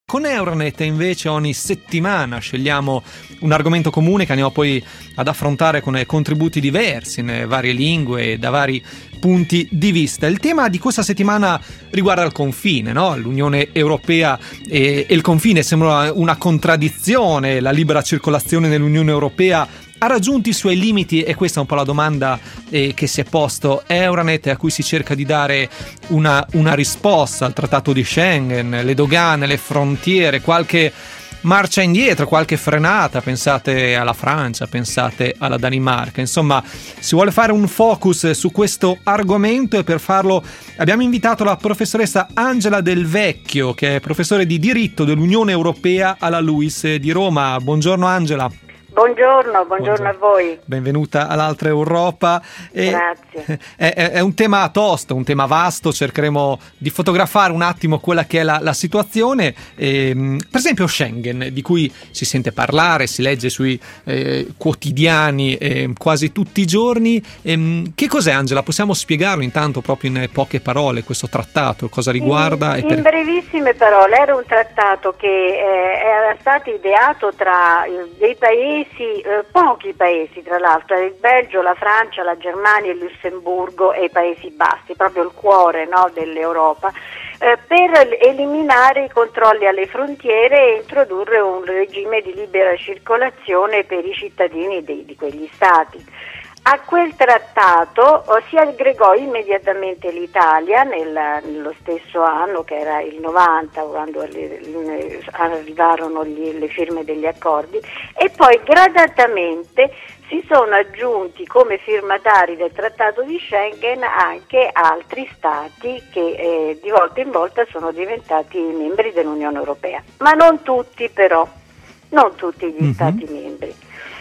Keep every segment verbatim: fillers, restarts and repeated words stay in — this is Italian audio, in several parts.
Con Euronet invece ogni settimana scegliamo un argomento comune che andiamo poi ad affrontare con contributi diversi in varie lingue e da vari punti di vista. Il tema di questa settimana riguarda il confine, no? L'Unione Europea e, e il confine sembra una contraddizione. La libera circolazione nell'Unione Europea ha raggiunto i suoi limiti, e questa è un po' la domanda eh, che si è posto Euronet, a cui si cerca di dare una, una risposta al trattato di Schengen, le dogane, le frontiere, qualche marcia indietro, qualche frenata. Pensate alla Francia, pensate alla Danimarca. Insomma, si vuole fare un focus su questo argomento, e per farlo abbiamo invitato la professoressa Angela Del Vecchio, che è professore di diritto dell'Unione Europea alla LUISS di Roma. Buongiorno Angela. Buongiorno, buongiorno, buongiorno a voi. Benvenuta all'altra Europa. E Grazie. È, è, è un tema tosto, un tema vasto, cercheremo di fotografare un attimo quella che è la, la situazione. E, per esempio Schengen, di cui si sente parlare, si legge sui eh, quotidiani eh, quasi tutti i giorni. E, che cos'è, Angela? Possiamo spiegarlo intanto proprio in poche parole questo trattato, cosa riguarda? In, e per... in brevissime parole, era un trattato che eh, era stato ideato tra eh, dei paesi Eh, pochi paesi, tra l'altro, il Belgio, la Francia, la Germania, il Lussemburgo e i Paesi Bassi, proprio il cuore, no, dell'Europa, eh, per eliminare i controlli alle frontiere e introdurre un regime di libera circolazione per i cittadini di, di quegli stati. A quel trattato oh, si aggregò immediatamente l'Italia nel, nello stesso anno, che era il novanta, quando le, le, arrivarono gli, le firme degli accordi, e poi gradatamente si sono aggiunti come firmatari del trattato di Schengen anche altri stati che eh, di volta in volta sono diventati membri dell'Unione Europea, ma non tutti però, non tutti gli mm-hmm. stati membri,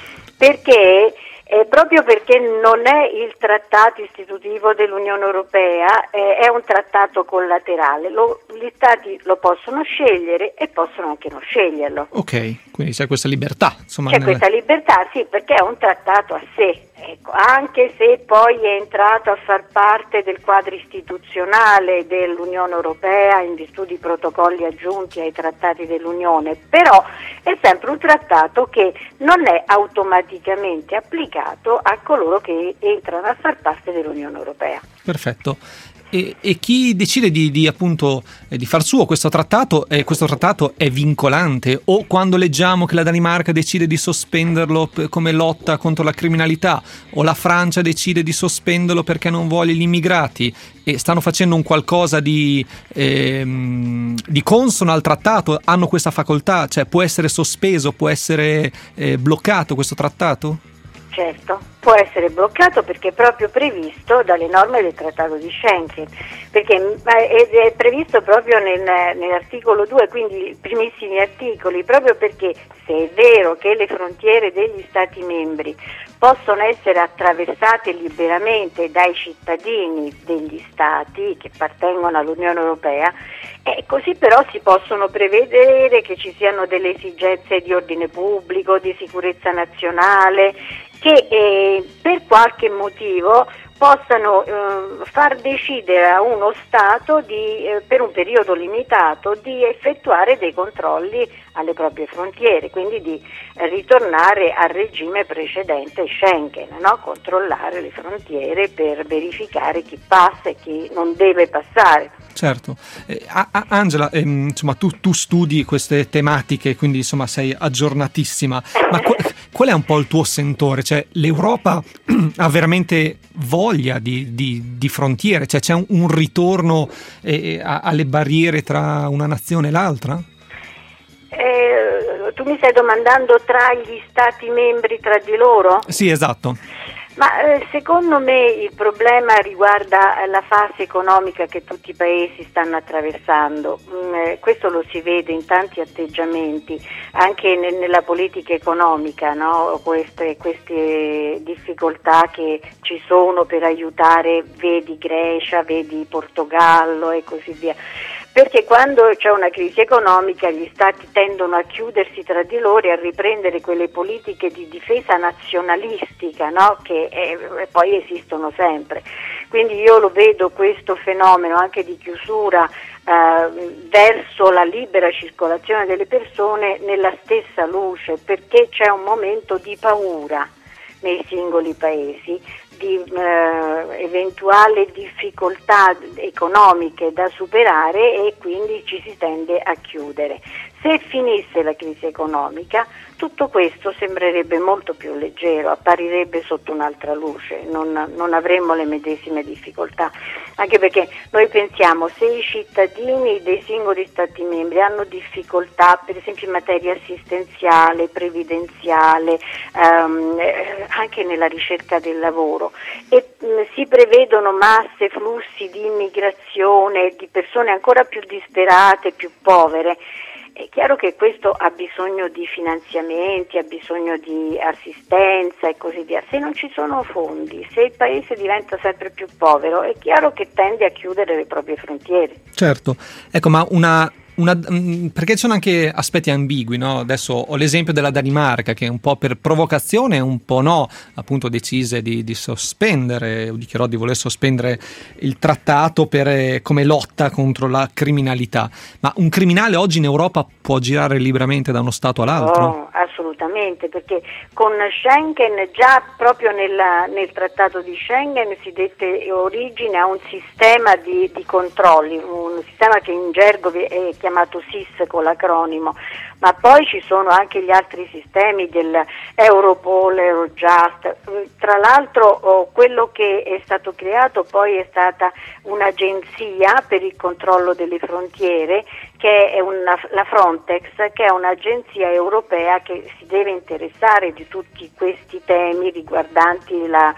perché Eh, proprio perché non è il trattato istitutivo dell'Unione Europea, eh, è un trattato collaterale. Lo, gli Stati lo possono scegliere e possono anche non sceglierlo. Ok, quindi c'è questa libertà. Insomma, c'è nelle... questa libertà, sì, perché è un trattato a sé. Ecco, anche se poi è entrato a far parte del quadro istituzionale dell'Unione Europea in virtù di protocolli aggiunti ai trattati dell'Unione, però è sempre un trattato che non è automaticamente applicato a coloro che entrano a far parte dell'Unione Europea. Perfetto. E, e chi decide di, di appunto eh, di far suo questo trattato, eh, questo trattato è vincolante? O quando leggiamo che la Danimarca decide di sospenderlo p- come lotta contro la criminalità, o la Francia decide di sospenderlo perché non vuole gli immigrati, e stanno facendo un qualcosa di, ehm, di consono al trattato, hanno questa facoltà, cioè può essere sospeso, può essere eh, bloccato questo trattato? Certo, può essere bloccato perché è proprio previsto dalle norme del Trattato di Schengen, perché è previsto proprio nel, nell'articolo due, quindi i primissimi articoli, proprio perché se è vero che le frontiere degli Stati membri possono essere attraversate liberamente dai cittadini degli Stati che appartengono all'Unione Europea, e così però si possono prevedere che ci siano delle esigenze di ordine pubblico, di sicurezza nazionale, che eh, per qualche motivo possano eh, far decidere a uno Stato di, eh, per un periodo limitato di effettuare dei controlli alle proprie frontiere, quindi di eh, ritornare al regime precedente Schengen, no? Controllare le frontiere per verificare chi passa e chi non deve passare. Certo. Eh, Angela, ehm, insomma, tu, tu studi queste tematiche, quindi insomma sei aggiornatissima, ma qual, qual è un po' il tuo sentore? Cioè, l'Europa ha veramente voglia di, di, di frontiere? Cioè, c'è un, un ritorno eh, a, alle barriere tra una nazione e l'altra? Eh, tu mi stai domandando tra gli Stati membri, tra di loro? Sì, esatto. Ma eh, secondo me il problema riguarda la fase economica che tutti i paesi stanno attraversando. Mm, eh, questo lo si vede in tanti atteggiamenti, anche ne, nella politica economica, no? Queste, queste difficoltà che ci sono per aiutare, vedi Grecia, vedi Portogallo e così via. perché quando c'è una crisi economica gli stati tendono a chiudersi tra di loro e a riprendere quelle politiche di difesa nazionalistica, no? Che eh, poi esistono sempre. Quindi io lo vedo questo fenomeno anche di chiusura eh, verso la libera circolazione delle persone nella stessa luce, perché c'è un momento di paura nei singoli paesi, di eh, eventuali difficoltà economiche da superare, e quindi ci si tende a chiudere. Se finisse la crisi economica, tutto questo sembrerebbe molto più leggero, apparirebbe sotto un'altra luce, non, non avremmo le medesime difficoltà, anche perché noi pensiamo, se i cittadini dei singoli Stati membri hanno difficoltà, per esempio in materia assistenziale, previdenziale, ehm, anche nella ricerca del lavoro, e mh, si prevedono masse, flussi di immigrazione, di persone ancora più disperate, più povere, è chiaro che questo ha bisogno di finanziamenti, ha bisogno di assistenza e così via. Se non ci sono fondi, se il paese diventa sempre più povero, è chiaro che tende a chiudere le proprie frontiere. Certo, ecco, ma una... Una, perché ci sono anche aspetti ambigui, no? Adesso ho l'esempio della Danimarca, che un po' per provocazione e un po' no, appunto decise di, di sospendere, o dichiarò di voler sospendere il trattato per, come lotta contro la criminalità. Ma un criminale oggi in Europa può girare liberamente da uno stato all'altro? Oh, assolutamente, perché con Schengen, già proprio nella, nel trattato di Schengen si dette origine a un sistema di, di controlli, un sistema che in gergo è chiamato S I S con l'acronimo, ma poi ci sono anche gli altri sistemi del Europol, Eurojust. Tra l'altro oh, quello che è stato creato poi è stata un'agenzia per il controllo delle frontiere, che è una, la Frontex, che è un'agenzia europea che si deve interessare di tutti questi temi riguardanti la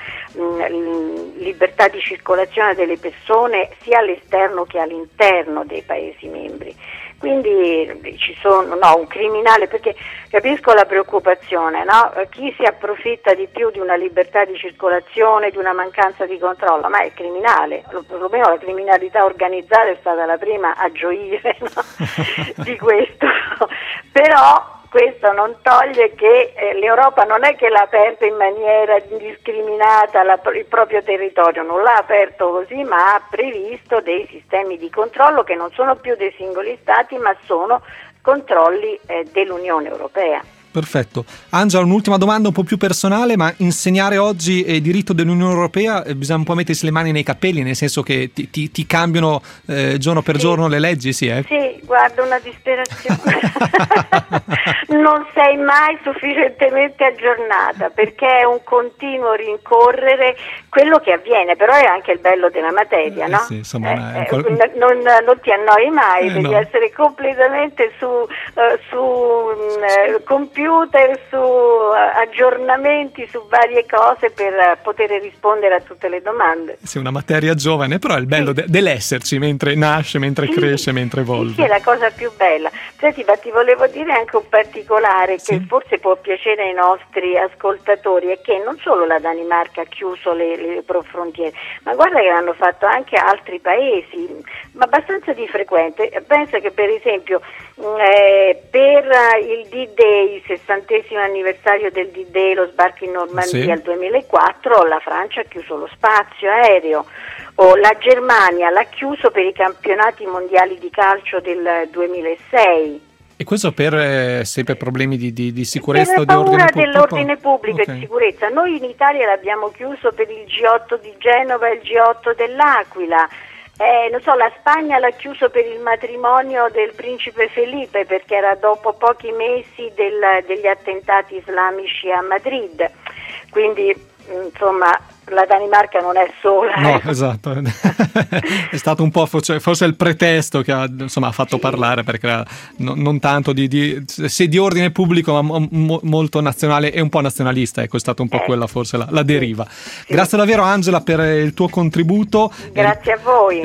mh, libertà di circolazione delle persone sia all'esterno che all'interno dei Paesi membri. Quindi ci sono, no, un criminale, perché capisco la preoccupazione, no? Chi si approfitta di più di una libertà di circolazione, di una mancanza di controllo, ma è il criminale, perlomeno la criminalità organizzata è stata la prima a gioire, no? Di questo, però questo non toglie che eh, l'Europa non è che l'ha aperta in maniera indiscriminata la, il proprio territorio, non l'ha aperto così, ma ha previsto dei sistemi di controllo che non sono più dei singoli stati, ma sono controlli eh, dell'Unione Europea. Perfetto. Angela, un'ultima domanda un po' più personale, ma insegnare oggi eh, diritto dell'Unione Europea eh, bisogna un po' mettersi le mani nei capelli, nel senso che ti, ti, ti cambiano eh, giorno per sì. giorno le leggi, sì? Eh? Sì, guarda, una disperazione. Non sei mai sufficientemente aggiornata, perché è un continuo rincorrere quello che avviene, però è anche il bello della materia, no? Eh sì, insomma, eh, qual... eh, non, non ti annoi mai, eh, devi no. essere completamente su, uh, su uh, computer, su uh, aggiornamenti, su varie cose per uh, poter rispondere a tutte le domande. Sì, una materia giovane, però è il bello sì. de- dell'esserci mentre nasce, mentre sì. cresce, mentre evolve. Sì, è la cosa più bella. Senti, ma ti volevo dire anche un particolare che sì. forse può piacere ai nostri ascoltatori, è che non solo la Danimarca ha chiuso le, le frontiere, ma guarda che l'hanno fatto anche altri paesi, ma abbastanza di frequente. Pensa che per esempio eh, per il D-Day, il sessantesimo anniversario del D-Day, lo sbarco in Normandia sì. al duemilaquattro, la Francia ha chiuso lo spazio aereo, o la Germania l'ha chiuso per i campionati mondiali di calcio del duemilasei. E questo per eh, sempre problemi di, di, di sicurezza o di ordine pubblico? dell'ordine pubblico okay. e di sicurezza. Noi in Italia l'abbiamo chiuso per il G otto di Genova e il G otto dell'Aquila. Eh, non so, la Spagna l'ha chiuso per il matrimonio del principe Felipe, perché era dopo pochi mesi del, degli attentati islamici a Madrid. Quindi, insomma, la Danimarca non è sola. No, esatto. È stato un po' forse, forse il pretesto che ha, insomma, ha fatto sì. parlare, perché era no, non tanto di, di, sì, di ordine pubblico, ma mo, molto nazionale e un po' nazionalista. Ecco, è stata un po' eh. quella forse la, la deriva. Sì. Grazie davvero Angela per il tuo contributo. Grazie a voi.